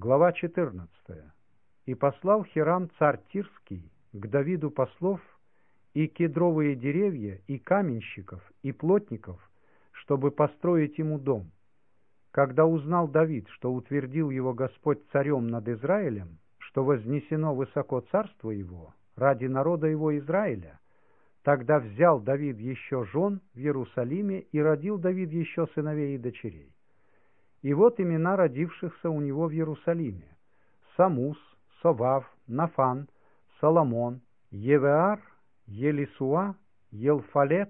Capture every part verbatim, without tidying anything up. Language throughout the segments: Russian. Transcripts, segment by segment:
Глава четырнадцатая. «И послал Хирам царь Тирский к Давиду послов и кедровые деревья, и каменщиков, и плотников, чтобы построить ему дом. Когда узнал Давид, что утвердил его Господь царем над Израилем, что вознесено высоко царство его ради народа его Израиля, тогда взял Давид еще жен в Иерусалиме, и родил Давид еще сыновей и дочерей. И вот имена родившихся у него в Иерусалиме: Самус, Совав, Нафан, Соломон, Евеар, Елисуа, Елфалет,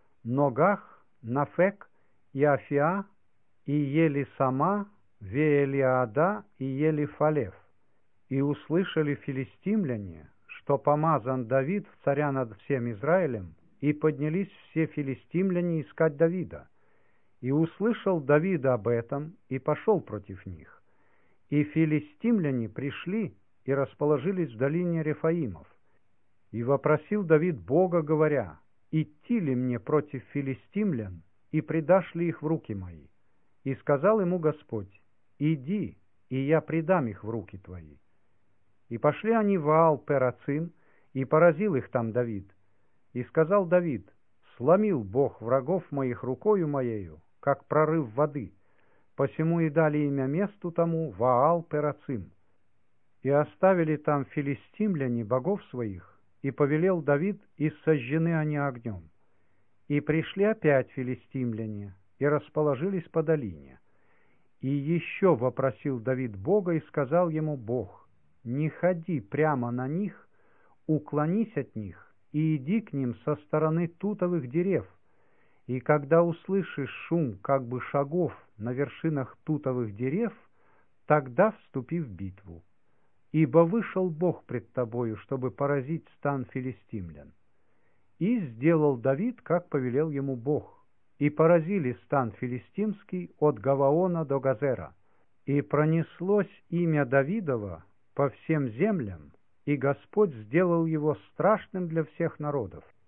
Ногах, Нафек, Иафиа, и Елисама, Веелиада и Елифалев. И услышали филистимляне, что помазан Давид в царя над всем Израилем, и поднялись все филистимляне искать Давида. И услышал Давид об этом, и пошел против них. И филистимляне пришли и расположились в долине Рефаимов. И вопросил Давид Бога, говоря: идти ли мне против филистимлян, и предашь ли их в руки мои? И сказал ему Господь: иди, и я предам их в руки твои. И пошли они в Ваал-Перацим, и поразил их там Давид. И сказал Давид: сломил Бог врагов моих рукою моею, как прорыв воды. Посему и дали имя месту тому Ваал-Перацим. И оставили там филистимляне богов своих, и повелел Давид, и сожжены они огнем. И пришли опять филистимляне, и расположились по долине. И еще вопросил Давид Бога, и сказал ему Бог: не ходи прямо на них, уклонись от них, и иди к ним со стороны тутовых дерев. И когда услышишь шум как бы шагов на вершинах тутовых дерев, тогда вступи в битву. Ибо вышел Бог пред тобою, чтобы поразить стан филистимлян. И сделал Давид, как повелел ему Бог, и поразили стан филистимский от Гаваона до Газера. И пронеслось имя Давидова по всем землям, и Господь сделал его страшным для всех народов.